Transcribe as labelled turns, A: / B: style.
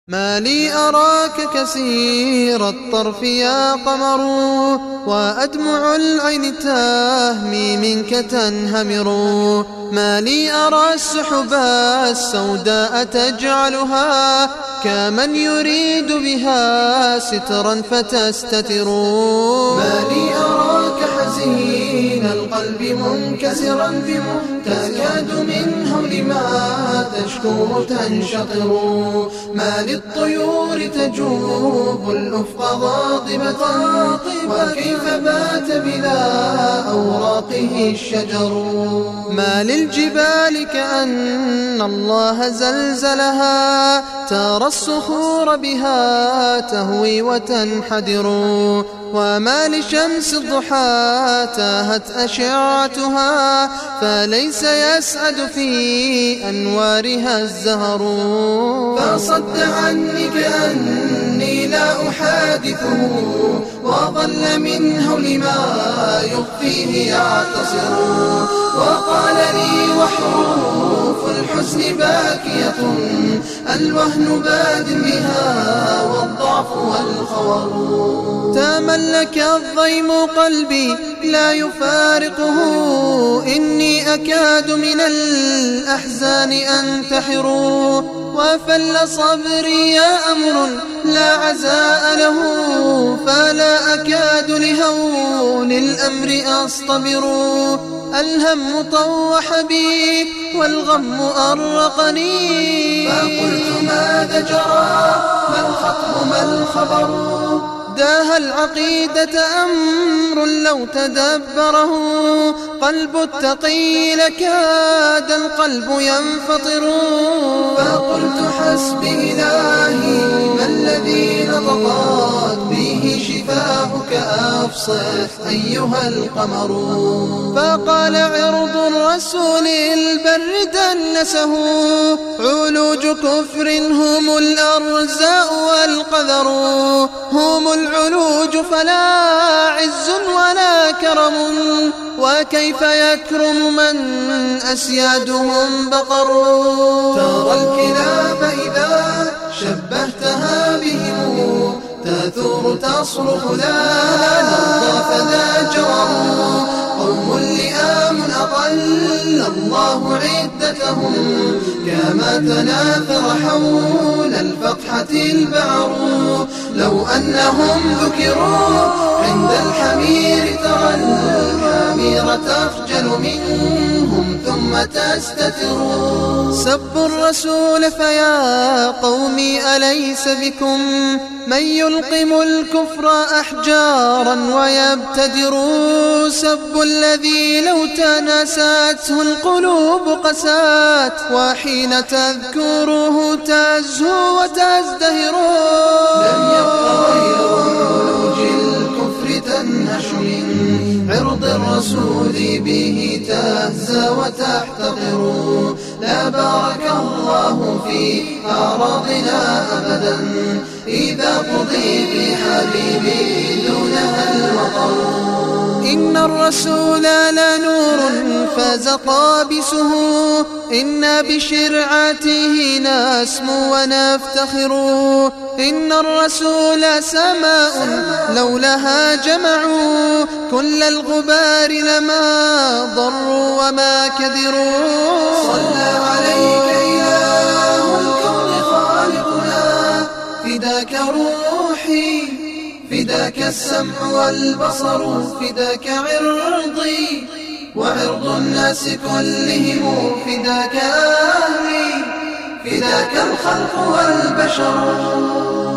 A: ما لي أراك كثير الطرف يا قمر، وأدمع العين تهمي منك تنهمر. ما لي أرى السحب السوداء تجعلها كمن يريد بها سترا فتستتر. ما لي أراك حزين القلب منكسرا تكاد من هول ما تشكو تنشطر. ما للطيور تجوب الأفق غاضبة، وكيف بات بلا أوراقه الشجر. ما للجبال كأن الله زلزلها، ترى الصخور بها تهوي وتنحدر. وما لشمس الضحى تاهت أشعتها، فليس يسعد في أنوارها الزهر. فصد عني كأني لا أحادثه، وظل من هول ما يخفيه يعتصر. وقال لي وحروف الحزن باكية، الوهن باد بها والضعف والخور. تملك الضيم قلبي لا يفارقه، إني أكاد من الأحزان أنتحر. وفل صبري يا أمر لا عزاء له، فلا أكاد لهول الأمر أصطبر. الهم طوح بي والغم أرقني، فقلت ماذا جرى؟ ما الخطب ما الخبر؟ داها العقيدة أمر لو تدبره قلب التقي لكاد القلب ينفطر. فقلت حسبي إلهي ما الذي نطقت به شفاهك، أفصح أيها القمر. فقال عرض الرسول البر دنسه، علوج كفر هم الأرزاء والقذر. هم العلوج فلا عز ولا كرم، وكيف يكرم من أسيادهم بقر. ترى الكلاب إذا شبهتها بهم تثور تصرخ لا نرضى فذا جور. قوم لئام أضل الله عدتهم، كما تناثر حول الفتحة البعر. لو أنهم ذكروا عند الحمير ترى الحمير تخجل منهم ثم تستتر. سبوا الرسول فيا قومي أليس بكم من يلقم الكفر أحجارا ويبتدر. سبوا الذي لو تناسته القلوب قسات، وحين تذكره تزهو وتزدهر. لم يبق غير علوج الكفر تنهش من عرض الرسول به تهزى وتحتقر. لا بارك الله في أعراضنا أبدا، إذا قضي بحبيبي دونها المطر. إن الرسول لنور فاز قابسه، إنا بشرعته نسمو ونفتخر. إن الرسول سماء لولاها جمعوا كل الغبار لما ضروا وما كدروا. صلى عليك إله الكون خالقنا، فداك روحي فداك السمع والبصر، فداك عرضي وعرض الناس كلهم، فداك أهلي فداك الخلق والبشر.